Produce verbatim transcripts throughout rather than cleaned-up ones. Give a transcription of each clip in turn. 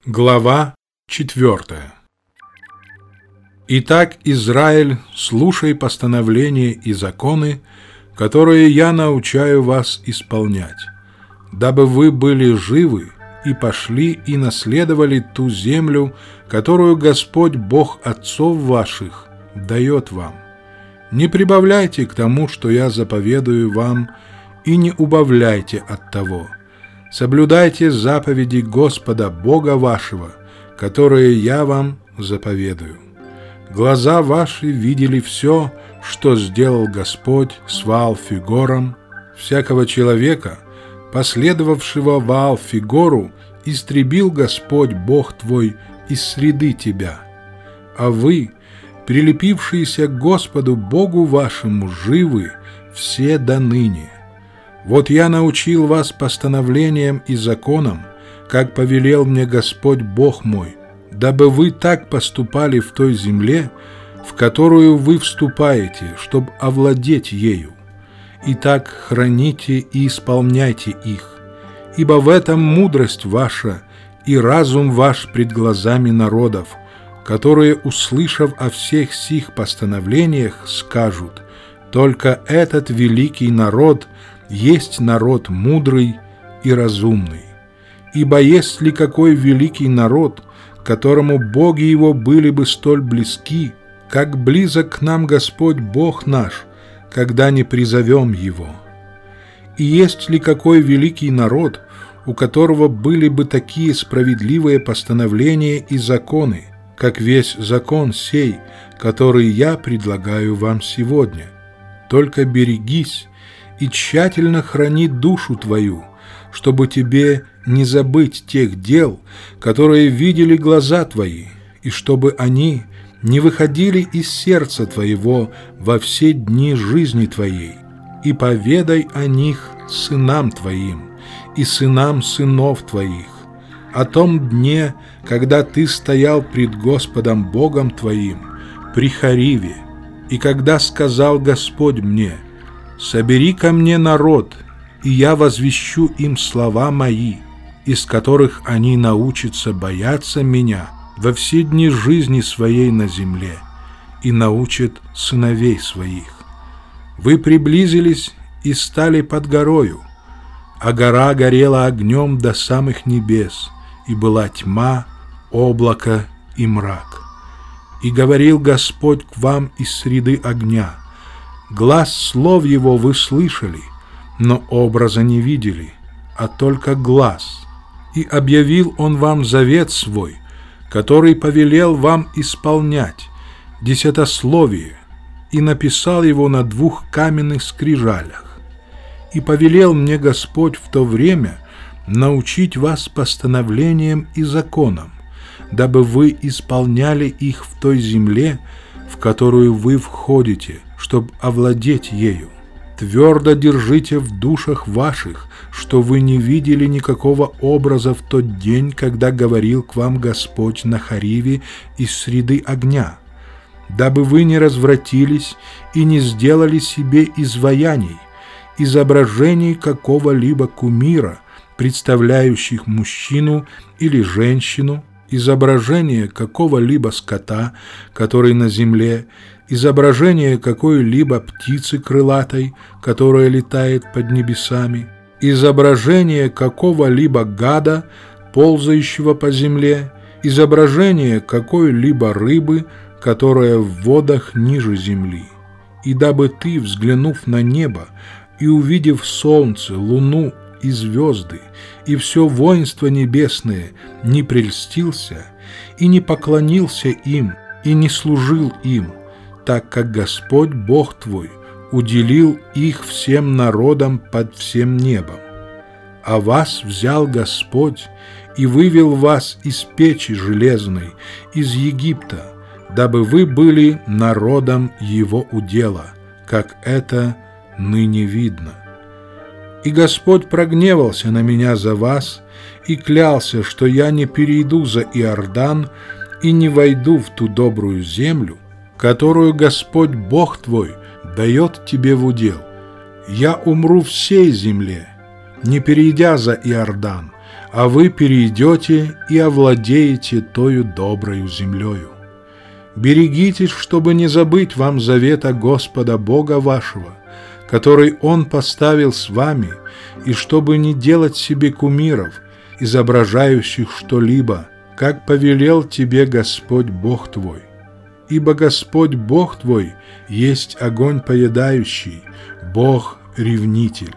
Глава четвертая. Итак, Израиль, слушай постановления и законы, которые я научаю вас исполнять, дабы вы были живы и пошли и наследовали ту землю, которую Господь Бог отцов ваших дает вам. Не прибавляйте к тому, что я заповедую вам, и не убавляйте от того. Соблюдайте заповеди Господа Бога вашего, которые я вам заповедую. Глаза ваши видели все, что сделал Господь с Ваал-Фигором. Всякого человека, последовавшего Ваал-Фигору, истребил Господь Бог твой из среды тебя. А вы, прилепившиеся к Господу Богу вашему, живы все до ныне. Вот я научил вас постановлениям и законам, как повелел мне Господь Бог мой, дабы вы так поступали в той земле, в которую вы вступаете, чтобы овладеть ею. Итак, храните и исполняйте их, ибо в этом мудрость ваша и разум ваш пред глазами народов, которые, услышав о всех сих постановлениях, скажут: только этот великий народ есть народ мудрый и разумный. Ибо есть ли какой великий народ, которому боги его были бы столь близки, как близок к нам Господь Бог наш, когда не призовем Его? И есть ли какой великий народ, у которого были бы такие справедливые постановления и законы, как весь закон сей, который я предлагаю вам сегодня? Только берегись и тщательно храни душу твою, чтобы тебе не забыть тех дел, которые видели глаза твои, и чтобы они не выходили из сердца твоего во все дни жизни твоей. И поведай о них сынам твоим и сынам сынов твоих, о том дне, когда ты стоял пред Господом Богом твоим при Хориве, и когда сказал Господь мне: «Собери ко мне народ, и я возвещу им слова мои, из которых они научатся бояться меня во все дни жизни своей на земле, и научат сыновей своих». Вы приблизились и стали под горою, а гора горела огнем до самых небес, и была тьма, облако и мрак. И говорил Господь к вам из среды огня. Глас слов Его вы слышали, но образа не видели, а только глас. И объявил Он вам завет свой, который повелел вам исполнять, десятословие, и написал его на двух каменных скрижалях. И повелел мне Господь в то время научить вас постановлениям и законам, дабы вы исполняли их в той земле, в которую вы входите, чтобы овладеть ею. Твердо держите в душах ваших, что вы не видели никакого образа в тот день, когда говорил к вам Господь на Хориве из среды огня, дабы вы не развратились и не сделали себе изваяний, изображений какого-либо кумира, представляющих мужчину или женщину, изображение какого-либо скота, который на земле, изображение какой-либо птицы крылатой, которая летает под небесами, изображение какого-либо гада, ползающего по земле, изображение какой-либо рыбы, которая в водах ниже земли. И дабы ты, взглянув на небо и увидев солнце, луну и звезды, и все воинство небесное, не прельстился и не поклонился им, и не служил им, так как Господь Бог твой уделил их всем народам под всем небом. А вас взял Господь и вывел вас из печи железной, из Египта, дабы вы были народом Его удела, как это ныне видно. И Господь прогневался на меня за вас и клялся, что я не перейду за Иордан и не войду в ту добрую землю, которую Господь Бог твой дает тебе в удел. Я умру всей земле, не перейдя за Иордан, а вы перейдете и овладеете тою доброю землею. Берегитесь, чтобы не забыть вам завета Господа Бога вашего, который Он поставил с вами, и чтобы не делать себе кумиров, изображающих что-либо, как повелел тебе Господь Бог твой. Ибо Господь Бог твой есть огонь поедающий, Бог-ревнитель.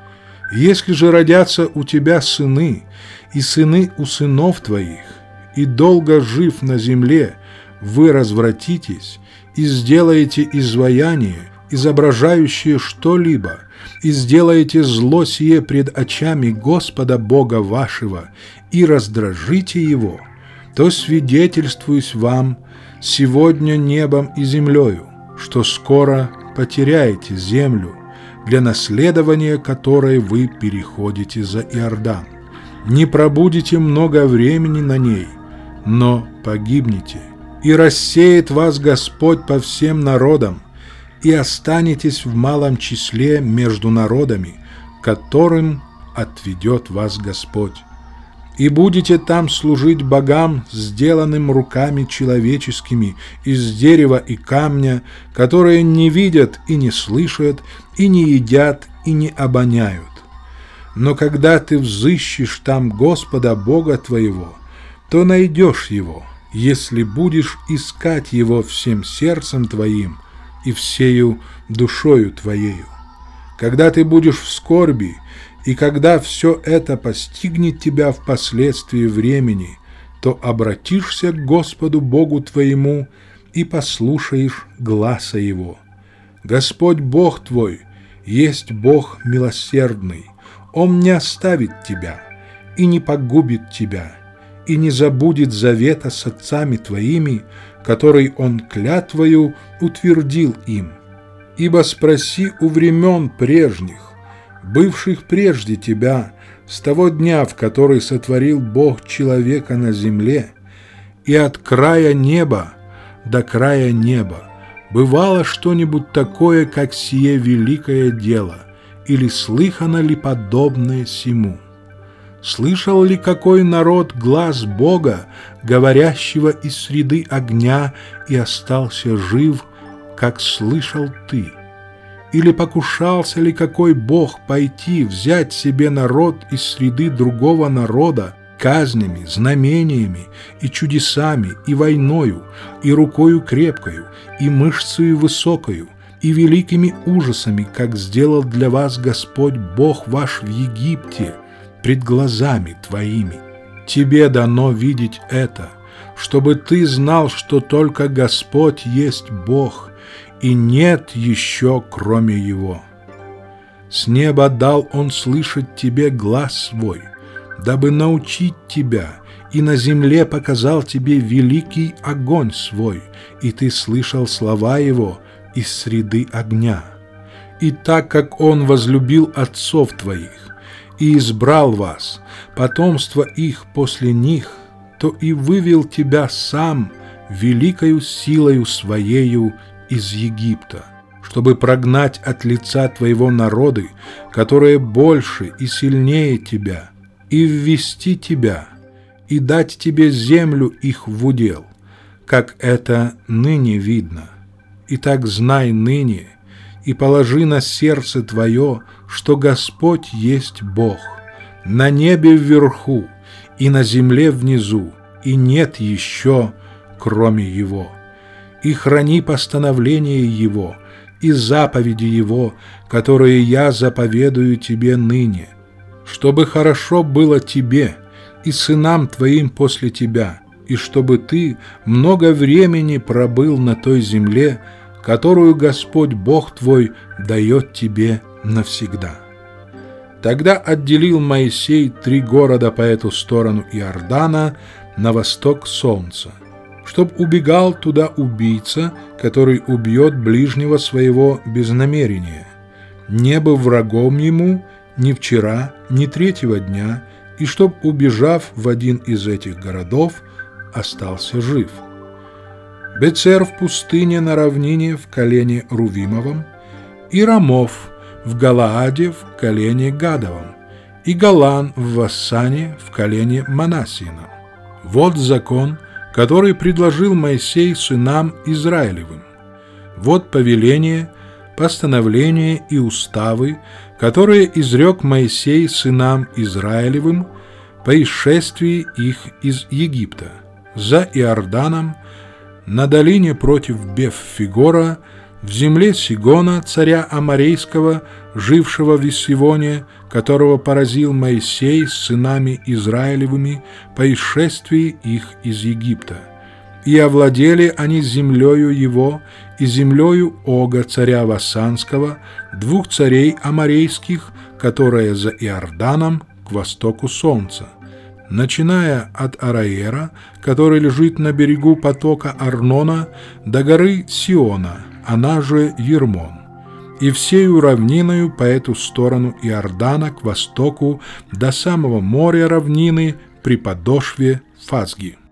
Если же родятся у тебя сыны, и сыны у сынов твоих, и долго жив на земле, вы развратитесь и сделаете изваяние, изображающее что-либо, и сделаете зло сие пред очами Господа Бога вашего, и раздражите Его, то свидетельствуюсь вам сегодня небом и землею, что скоро потеряете землю, для наследования которой вы переходите за Иордан. Не пробудете много времени на ней, но погибнете, и рассеет вас Господь по всем народам, и останетесь в малом числе между народами, которым отведет вас Господь. И будете там служить богам, сделанным руками человеческими, из дерева и камня, которые не видят и не слышат, и не едят, и не обоняют. Но когда ты взыщешь там Господа Бога твоего, то найдешь Его, если будешь искать Его всем сердцем твоим и всею душою твоею. Когда ты будешь в скорби, и когда все это постигнет тебя впоследствии времени, то обратишься к Господу Богу твоему и послушаешь гласа Его. Господь Бог твой есть Бог милосердный, Он не оставит тебя и не погубит тебя, и не забудет завета с отцами твоими, который Он клятвою утвердил им. Ибо спроси у времен прежних, бывших прежде тебя, с того дня, в который сотворил Бог человека на земле, и от края неба до края неба, бывало что-нибудь такое, как сие великое дело, или слыхано ли подобное сему? Слышал ли какой народ глас Бога, говорящего из среды огня, и остался жив, как слышал ты? Или покушался ли какой Бог пойти взять себе народ из среды другого народа казнями, знамениями и чудесами, и войною, и рукою крепкою, и мышцею высокою, и великими ужасами, как сделал для вас Господь Бог ваш в Египте пред глазами твоими? Тебе дано видеть это, чтобы ты знал, что только Господь есть Бог, и нет еще кроме Его. С неба дал Он слышать тебе глас свой, дабы научить тебя, и на земле показал тебе великий огонь свой, и ты слышал слова Его из среды огня. И так как Он возлюбил отцов твоих и избрал вас, потомство их после них, то и вывел тебя сам великою силою Своею из Египта, чтобы прогнать от лица твоего народы, которые больше и сильнее тебя, и ввести тебя, и дать тебе землю их в удел, как это ныне видно. Итак, знай ныне и положи на сердце твое, что Господь есть Бог, на небе вверху и на земле внизу, и нет еще кроме Его. И храни постановления Его и заповеди Его, которые я заповедую тебе ныне, чтобы хорошо было тебе и сынам твоим после тебя, и чтобы ты много времени пробыл на той земле, которую Господь Бог твой дает тебе навсегда. Тогда отделил Моисей три города по эту сторону Иордана на восток солнца, чтоб убегал туда убийца, который убьет ближнего своего без намерения, не был врагом ему ни вчера, ни третьего дня, и чтоб, убежав в один из этих городов, остался жив. Бецер в пустыне на равнине в колене Рувимовом, и Рамов в Галааде в колене Гадовом, и Голан в Вассане в колене Манассиином. Вот закон, который предложил Моисей сынам Израилевым. Вот повеление, постановления и уставы, которые изрек Моисей сынам Израилевым по исшествии их из Египта, за Иорданом, на долине против Беф-Фигора, в земле Сигона, царя Аморейского, жившего в Виссивоне, которого поразил Моисей с сынами Израилевыми по исшествии их из Египта. И овладели они землею его и землею Ога, царя Вассанского, двух царей аморейских, которые за Иорданом к востоку солнца, начиная от Араера, который лежит на берегу потока Арнона, до горы Сиона, она же Ермон, и всею равниною по эту сторону Иордана к востоку до самого моря равнины при подошве Фазги.